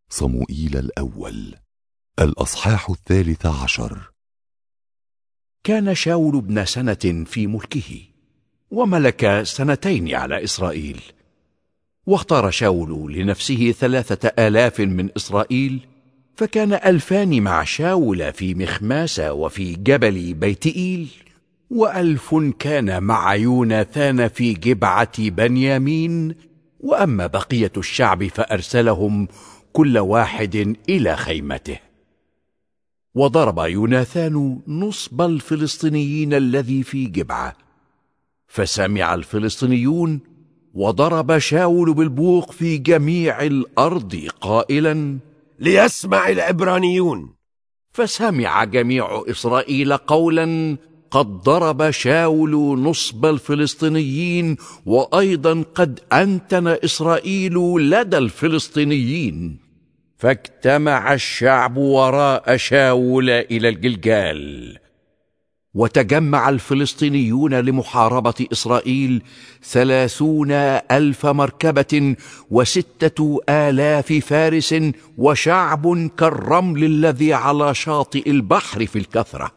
صموئيل الأول الأصحاح 13. كان شاول ابن سنة في ملكه، وملك 2 على إسرائيل. واختار شاول لنفسه 3000 من إسرائيل، فكان 2000 مع شاول في مخماس وفي جبل بيت إيل، و1000 كان مع يوناثان في جبعة بنيامين. وأما بقية الشعب فأرسلهم كل واحد إلى خيمته. وضرب يوناثان نصب الفلسطينيين الذي في جبعة، فسمع الفلسطينيون، وضرب شاول بالبوق في جميع الأرض قائلا: ليسمع العبرانيون. فسمع جميع إسرائيل قولا: قد ضرب شاول نصب الفلسطينيين، وأيضا قد أنتن إسرائيل لدى الفلسطينيين. فاجتمع الشعب وراء شاول إلى الجلجال. وتجمع الفلسطينيون لمحاربة إسرائيل 30,000 مركبة و6,000 فارس، وشعب كالرمل الذي على شاطئ البحر في الكثرة.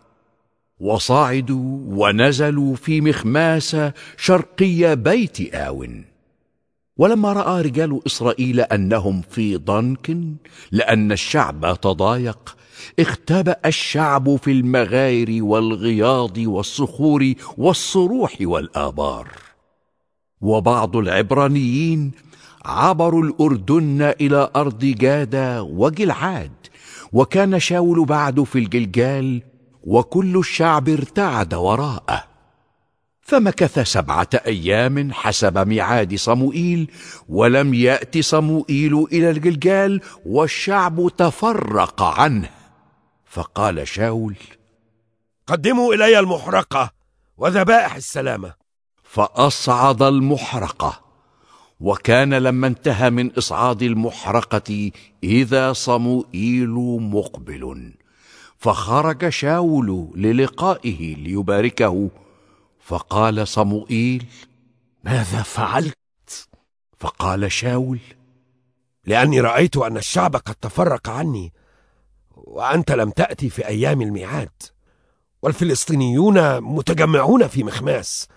وصعدوا ونزلوا في مخماس شرقي بيت آون. ولما رأى رجال إسرائيل أنهم في ضنك لأن الشعب تضايق، اختبأ الشعب في المغاير والغياض والصخور والصروح والآبار. وبعض العبرانيين عبروا الأردن إلى أرض جادة وجلعاد، وكان شاول بعد في الجلجال، وكل الشعب ارتعد وراءه. فمكث 7 أيام حسب ميعاد صموئيل، ولم يأت صموئيل إلى الجلجال، والشعب تفرق عنه. فقال شاول: قدموا إلي المحرقة وذبائح السلامة. فأصعد المحرقة. وكان لما انتهى من إصعاد المحرقة إذا صموئيل مقبل، فخرج شاول للقائه ليباركه. فقال صموئيل: ماذا فعلت؟ فقال شاول: لأني رأيت أن الشعب قد تفرق عني، وأنت لم تأتي في أيام الميعاد، والفلسطينيون متجمعون في مخماس.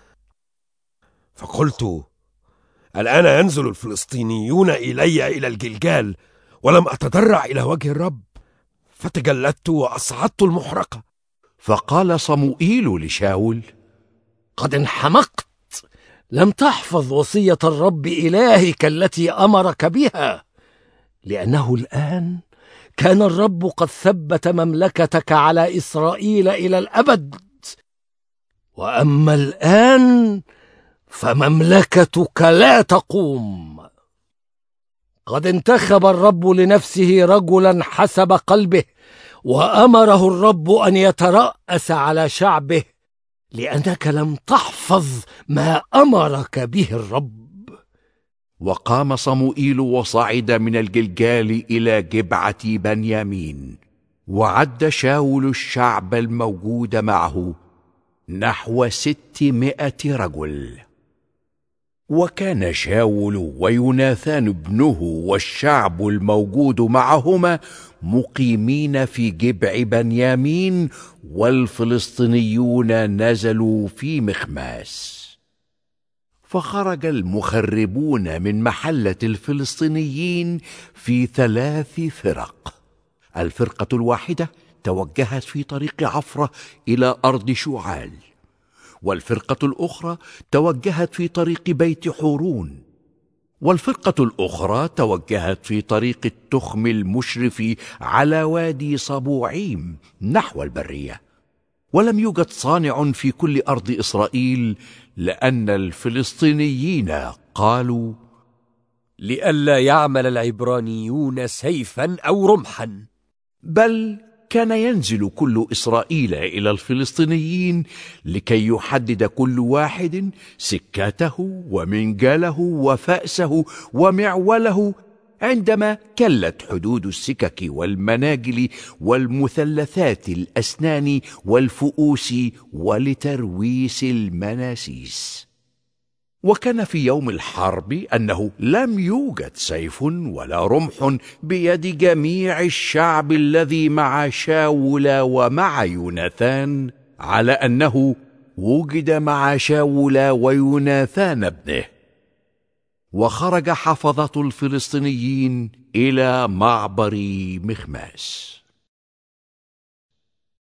فقلت: الآن ينزل الفلسطينيون إلى الجلجال، ولم أتضرع إلى وجه الرب، فتجلدت وأصعدت المحرقة. فقال صموئيل لشاول: قد انحمقت، لم تحفظ وصية الرب إلهك التي أمرك بها، لأنه الآن كان الرب قد ثبت مملكتك على إسرائيل إلى الأبد، وأما الآن فمملكتك لا تقوم. قد انتخب الرب لنفسه رجلا حسب قلبه، وأمره الرب أن يترأس على شعبه، لأنك لم تحفظ ما أمرك به الرب. وقام صموئيل وصعد من الجلجال إلى جبعة بنيامين، وعد شاول الشعب الموجود معه نحو 600 رجل. وكان شاول ويوناثان ابنه والشعب الموجود معهما مقيمين في جبع بنيامين، والفلسطينيون نزلوا في مخماس. فخرج المخربون من محلة الفلسطينيين في 3 فرق. الفرقة الواحدة توجهت في طريق عفرة إلى أرض شعال، والفرقة الأخرى توجهت في طريق بيت حورون، والفرقة الأخرى توجهت في طريق التخم المشرف على وادي صبوعيم نحو البرية. ولم يوجد صانع في كل أرض إسرائيل، لأن الفلسطينيين قالوا: لئلا يعمل العبرانيون سيفا أو رمحا. بل كان ينزل كل إسرائيل إلى الفلسطينيين لكي يحدد كل واحد سكاته ومنجاله وفأسه ومعوله، عندما كلت حدود السكك والمناجل والمثلثات الأسنان والفؤوس ولترويس المناسيس. وكان في يوم الحرب أنه لم يوجد سيف ولا رمح بيد جميع الشعب الذي مع شاول ومع يوناثان، على أنه وجد مع شاول ويوناثان ابنه. وخرج حفظة الفلسطينيين إلى معبر مخماس.